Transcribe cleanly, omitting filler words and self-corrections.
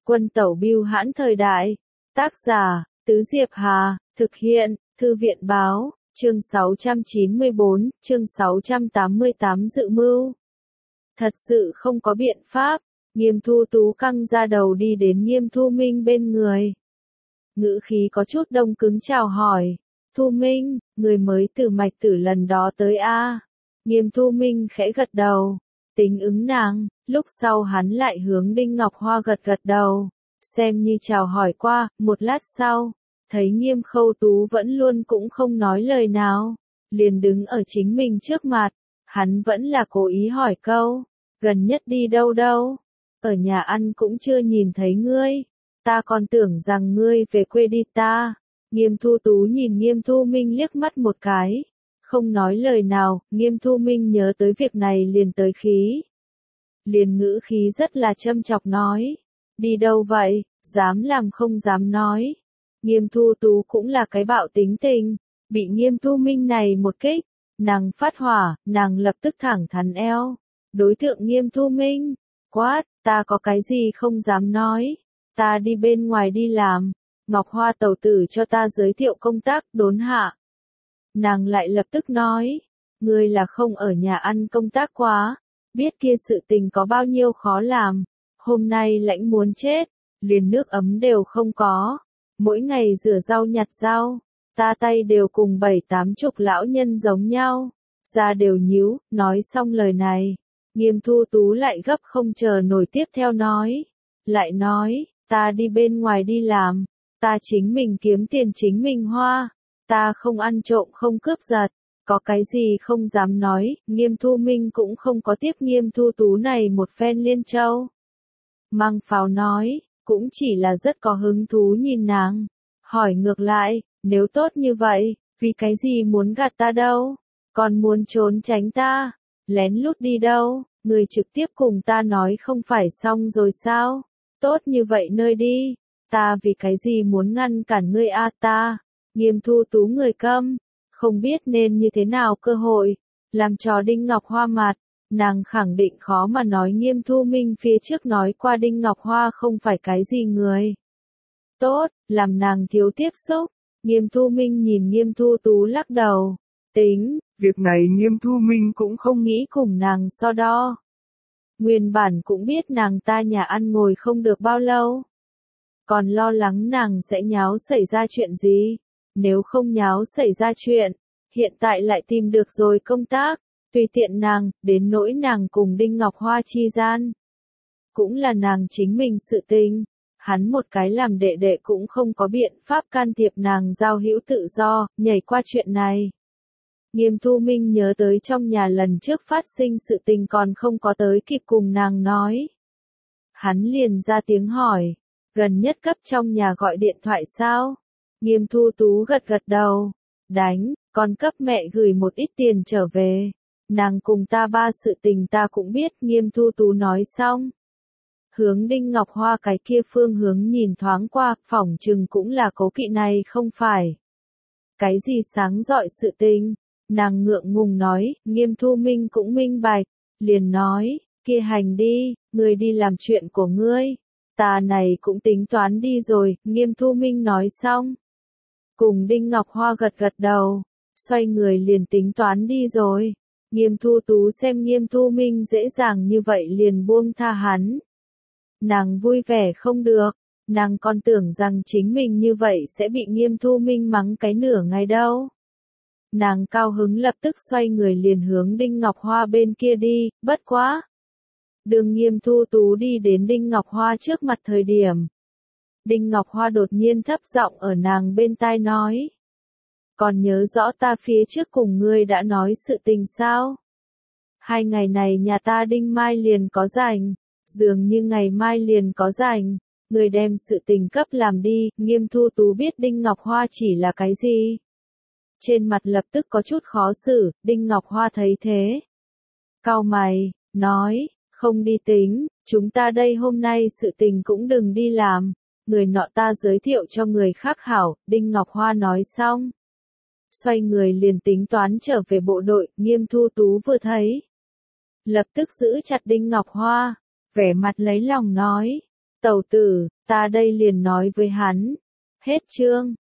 Quân tẩu bưu hãn thời đại. Tác giả, Tứ Diệp Hà, thực hiện, Thư viện báo, chương 694, chương 688 dự mưu. Thật sự không có biện pháp, Nghiêm Thu Tú căng ra đầu đi đến Nghiêm Thu Minh bên người. Ngữ khí có chút đông cứng chào hỏi, Thu Minh, người mới từ Mạch Tử lần đó tới a? Nghiêm Thu Minh khẽ gật đầu, tính ứng nàng, lúc sau hắn lại hướng Đinh Ngọc Hoa gật gật đầu, xem như chào hỏi qua, một lát sau, thấy Nghiêm Khâu Tú vẫn luôn cũng không nói lời nào, liền đứng ở chính mình trước mặt, hắn vẫn là cố ý hỏi câu, gần nhất đi đâu đâu, ở nhà ăn cũng chưa nhìn thấy ngươi, ta còn tưởng rằng ngươi về quê đi ta. Nghiêm Thu Tú nhìn Nghiêm Thu Minh liếc mắt một cái, không nói lời nào, Nghiêm Thu Minh nhớ tới việc này liền tới khí. Liền ngữ khí rất là châm chọc nói, đi đâu vậy, dám làm không dám nói. Nghiêm Thu Tú cũng là cái bạo tính tình, bị Nghiêm Thu Minh này một kích, nàng phát hỏa, nàng lập tức thẳng thắn eo. Đối tượng Nghiêm Thu Minh, quát, ta có cái gì không dám nói, ta đi bên ngoài đi làm, Ngọc Hoa tẩu tử cho ta giới thiệu công tác, đốn hạ. Nàng lại lập tức nói, ngươi là không ở nhà ăn công tác quá, biết kia sự tình có bao nhiêu khó làm, hôm nay lãnh muốn chết, liền nước ấm đều không có, mỗi ngày rửa rau nhặt rau, ta tay đều cùng 7-80 lão nhân giống nhau, da đều nhíu, nói xong lời này, Nghiêm Thu Tú lại gấp không chờ nổi tiếp theo nói, lại nói, ta đi bên ngoài đi làm, ta chính mình kiếm tiền chính mình hoa, ta không ăn trộm không cướp giật, có cái gì không dám nói, Nghiêm Thu Minh cũng không có tiếp Nghiêm Thu Tú này một phen liên châu. Mang pháo nói, cũng chỉ là rất có hứng thú nhìn nàng, hỏi ngược lại, nếu tốt như vậy, vì cái gì muốn gạt ta đâu, còn muốn trốn tránh ta, lén lút đi đâu, người trực tiếp cùng ta nói không phải xong rồi sao, tốt như vậy nơi đi, ta vì cái gì muốn ngăn cản ngươi a ta. Nghiêm Thu Tú người câm, không biết nên như thế nào cơ hội, làm trò Đinh Ngọc Hoa mặt, nàng khẳng định khó mà nói Nghiêm Thu Minh phía trước nói qua Đinh Ngọc Hoa không phải cái gì người. Tốt, làm nàng thiếu tiếp xúc, Nghiêm Thu Minh nhìn Nghiêm Thu Tú lắc đầu, tính, việc này Nghiêm Thu Minh cũng không nghĩ cùng nàng so đo. Nguyên bản cũng biết nàng ta nhà ăn ngồi không được bao lâu, còn lo lắng nàng sẽ nháo xảy ra chuyện gì. Nếu không nháo xảy ra chuyện, hiện tại lại tìm được rồi công tác, tùy tiện nàng, đến nỗi nàng cùng Đinh Ngọc Hoa chi gian. Cũng là nàng chính mình sự tình, hắn một cái làm đệ đệ cũng không có biện pháp can thiệp nàng giao hữu tự do, nhảy qua chuyện này. Nghiêm Thu Minh nhớ tới trong nhà lần trước phát sinh sự tình còn không có tới kịp cùng nàng nói. Hắn liền ra tiếng hỏi, gần nhất cấp trong nhà gọi điện thoại sao? Nghiêm Thu Tú gật gật đầu, đánh, con cấp mẹ gửi một ít tiền trở về, nàng cùng ta ba sự tình ta cũng biết. Nghiêm Thu Tú nói xong, hướng Đinh Ngọc Hoa cái kia phương hướng nhìn thoáng qua, phỏng chừng cũng là cố kỵ này không phải. Cái gì sáng rọi sự tình, nàng ngượng ngùng nói, Nghiêm Thu Minh cũng minh bạch, liền nói, kia hành đi, ngươi đi làm chuyện của ngươi, ta này cũng tính toán đi rồi. Nghiêm Thu Minh nói xong, cùng Đinh Ngọc Hoa gật gật đầu, xoay người liền tính toán đi rồi. Nghiêm Thu Tú xem Nghiêm Thu Minh dễ dàng như vậy liền buông tha hắn. Nàng vui vẻ không được, nàng còn tưởng rằng chính mình như vậy sẽ bị Nghiêm Thu Minh mắng cái nửa ngày đâu. Nàng cao hứng lập tức xoay người liền hướng Đinh Ngọc Hoa bên kia đi, bất quá. Đường Nghiêm Thu Tú đi đến Đinh Ngọc Hoa trước mặt thời điểm. Đinh Ngọc Hoa đột nhiên thấp giọng ở nàng bên tai nói. Còn nhớ rõ ta phía trước cùng ngươi đã nói sự tình sao? 2 ngày này nhà ta Đinh Mai liền có rảnh, dường như ngày mai liền có rảnh, ngươi đem sự tình cấp làm đi. Nghiêm Thu Tú biết Đinh Ngọc Hoa chỉ là cái gì. Trên mặt lập tức có chút khó xử, Đinh Ngọc Hoa thấy thế. Cau mày, nói, không đi tính, chúng ta đây hôm nay sự tình cũng đừng đi làm. Người nọ ta giới thiệu cho người khác hảo. Đinh Ngọc Hoa nói xong, xoay người liền tính toán trở về bộ đội. Nghiêm Thu Tú vừa thấy, lập tức giữ chặt Đinh Ngọc Hoa, vẻ mặt lấy lòng nói, Tẩu tử, ta đây liền nói với hắn. Hết chương.